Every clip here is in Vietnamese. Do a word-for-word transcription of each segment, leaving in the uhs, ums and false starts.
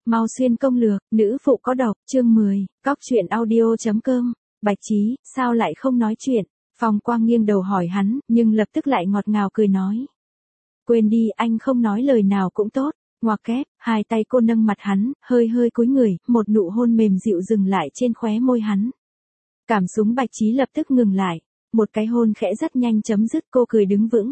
Mau xuyên công lược, nữ phụ có độc, chương mười, cóc truyện audio.com, Bạch Chí, sao lại không nói chuyện? Phong Quang nghiêng đầu hỏi hắn, nhưng lập tức lại ngọt ngào cười nói. Quên đi, anh không nói lời nào cũng tốt. Ngoặc kép, hai tay cô nâng mặt hắn, hơi hơi cúi người, một nụ hôn mềm dịu dừng lại trên khóe môi hắn. Cảm xúc Bạch Chí lập tức ngừng lại, một cái hôn khẽ rất nhanh chấm dứt, cô cười đứng vững.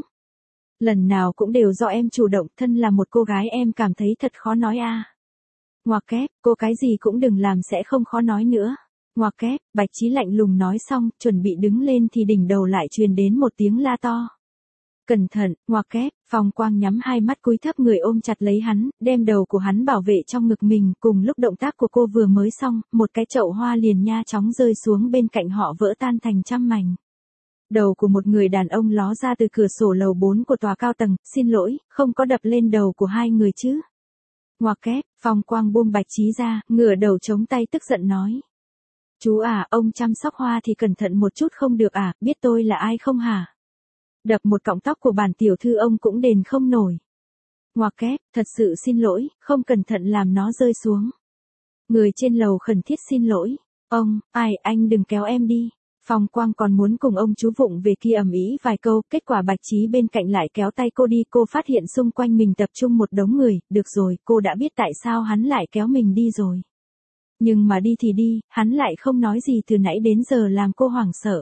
Lần nào cũng đều do em chủ động, thân là một cô gái em cảm thấy thật khó nói a. À. Ngoặc kép, cô cái gì cũng đừng làm sẽ không khó nói nữa. Ngoặc kép, Bạch Chí lạnh lùng nói xong, chuẩn bị đứng lên thì đỉnh đầu lại truyền đến một tiếng la to. Cẩn thận, ngoặc kép, Phong Quang nhắm hai mắt cúi thấp người ôm chặt lấy hắn, đem đầu của hắn bảo vệ trong ngực mình, cùng lúc động tác của cô vừa mới xong, một cái chậu hoa liền nha chóng rơi xuống bên cạnh họ vỡ tan thành trăm mảnh. Đầu của một người đàn ông ló ra từ cửa sổ lầu bốn của tòa cao tầng, xin lỗi, không có đập lên đầu của hai người chứ. Ngoặc kép, Phong Quang buông Bạch Chí ra, ngửa đầu chống tay tức giận nói. Chú à, ông chăm sóc hoa thì cẩn thận một chút không được à, biết tôi là ai không hả? Đập một cọng tóc của bản tiểu thư ông cũng đền không nổi. Ngoặc kép, thật sự xin lỗi, không cẩn thận làm nó rơi xuống. Người trên lầu khẩn thiết xin lỗi. Ông, ai, anh đừng kéo em đi. Phong Quang còn muốn cùng ông chú vụng về kia ầm ĩ vài câu, kết quả Bạch Chí bên cạnh lại kéo tay cô đi, cô phát hiện xung quanh mình tập trung một đống người, được rồi, cô đã biết tại sao hắn lại kéo mình đi rồi. Nhưng mà đi thì đi, hắn lại không nói gì từ nãy đến giờ làm cô hoảng sợ.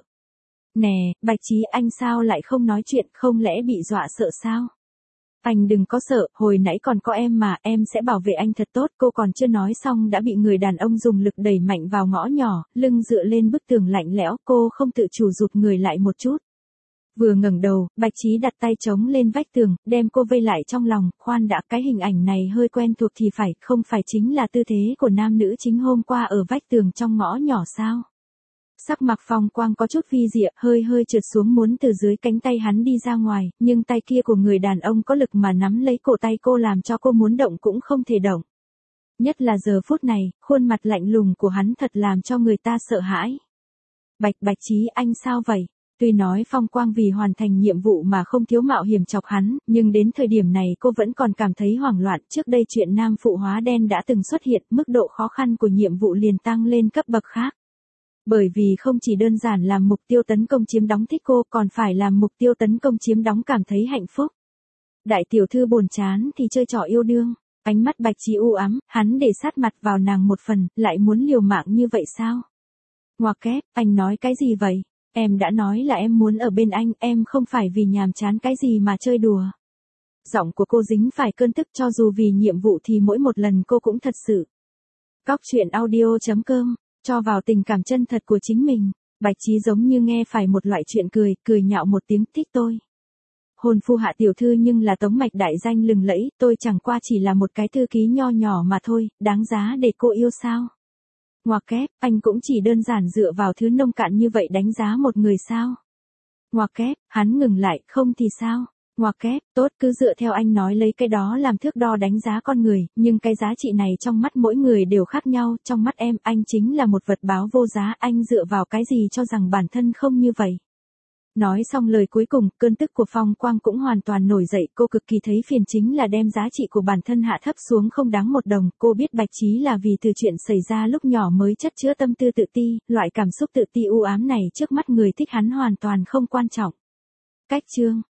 Nè, Bạch Chí anh sao lại không nói chuyện, không lẽ bị dọa sợ sao? Anh đừng có sợ, hồi nãy còn có em mà, em sẽ bảo vệ anh thật tốt. Cô còn chưa nói xong đã bị người đàn ông dùng lực đẩy mạnh vào ngõ nhỏ, lưng dựa lên bức tường lạnh lẽo, cô không tự chủ rụt người lại một chút. Vừa ngẩng đầu, Bạch Chí đặt tay chống lên vách tường, đem cô vây lại trong lòng, khoan đã, cái hình ảnh này hơi quen thuộc thì phải, không phải chính là tư thế của nam nữ chính hôm qua ở vách tường trong ngõ nhỏ sao? Sắc mặt Phong Quang có chút phi diệu, hơi hơi trượt xuống muốn từ dưới cánh tay hắn đi ra ngoài, nhưng tay kia của người đàn ông có lực mà nắm lấy cổ tay cô làm cho cô muốn động cũng không thể động. Nhất là giờ phút này, khuôn mặt lạnh lùng của hắn thật làm cho người ta sợ hãi. Bạch Bạch Chí anh sao vậy? Tuy nói Phong Quang vì hoàn thành nhiệm vụ mà không thiếu mạo hiểm chọc hắn, nhưng đến thời điểm này cô vẫn còn cảm thấy hoảng loạn. Trước đây chuyện nam phụ hóa đen đã từng xuất hiện, mức độ khó khăn của nhiệm vụ liền tăng lên cấp bậc khác. Bởi vì không chỉ đơn giản làm mục tiêu tấn công chiếm đóng thích cô, còn phải làm mục tiêu tấn công chiếm đóng cảm thấy hạnh phúc. Đại tiểu thư buồn chán thì chơi trò yêu đương. Ánh mắt Bạch Chí u ám, hắn để sát mặt vào nàng một phần, lại muốn liều mạng như vậy sao? Ngoặc kép, anh nói cái gì vậy? Em đã nói là em muốn ở bên anh, em không phải vì nhàm chán cái gì mà chơi đùa. Giọng của cô dính phải cơn tức, cho dù vì nhiệm vụ thì mỗi một lần cô cũng thật sự. Cóc truyện audio.com, cho vào tình cảm chân thật của chính mình. Bạch Chí giống như nghe phải một loại chuyện cười, cười nhạo một tiếng, thích tôi. Hôn phu Hạ tiểu thư nhưng là tống mạch đại danh lừng lẫy, tôi chẳng qua chỉ là một cái thư ký nho nhỏ mà thôi, đáng giá để cô yêu sao? Ngoặc kép, anh cũng chỉ đơn giản dựa vào thứ nông cạn như vậy đánh giá một người sao? Ngoặc kép, hắn ngừng lại, không thì sao? Ngoặc kép, tốt, cứ dựa theo anh nói lấy cái đó làm thước đo đánh giá con người, nhưng cái giá trị này trong mắt mỗi người đều khác nhau, trong mắt em, anh chính là một vật báo vô giá, anh dựa vào cái gì cho rằng bản thân không như vậy? Nói xong lời cuối cùng, cơn tức của Phong Quang cũng hoàn toàn nổi dậy, cô cực kỳ thấy phiền chính là đem giá trị của bản thân hạ thấp xuống không đáng một đồng, cô biết Bạch Chí là vì từ chuyện xảy ra lúc nhỏ mới chất chứa tâm tư tự ti, loại cảm xúc tự ti u ám này trước mắt người thích hắn hoàn toàn không quan trọng. Cách chương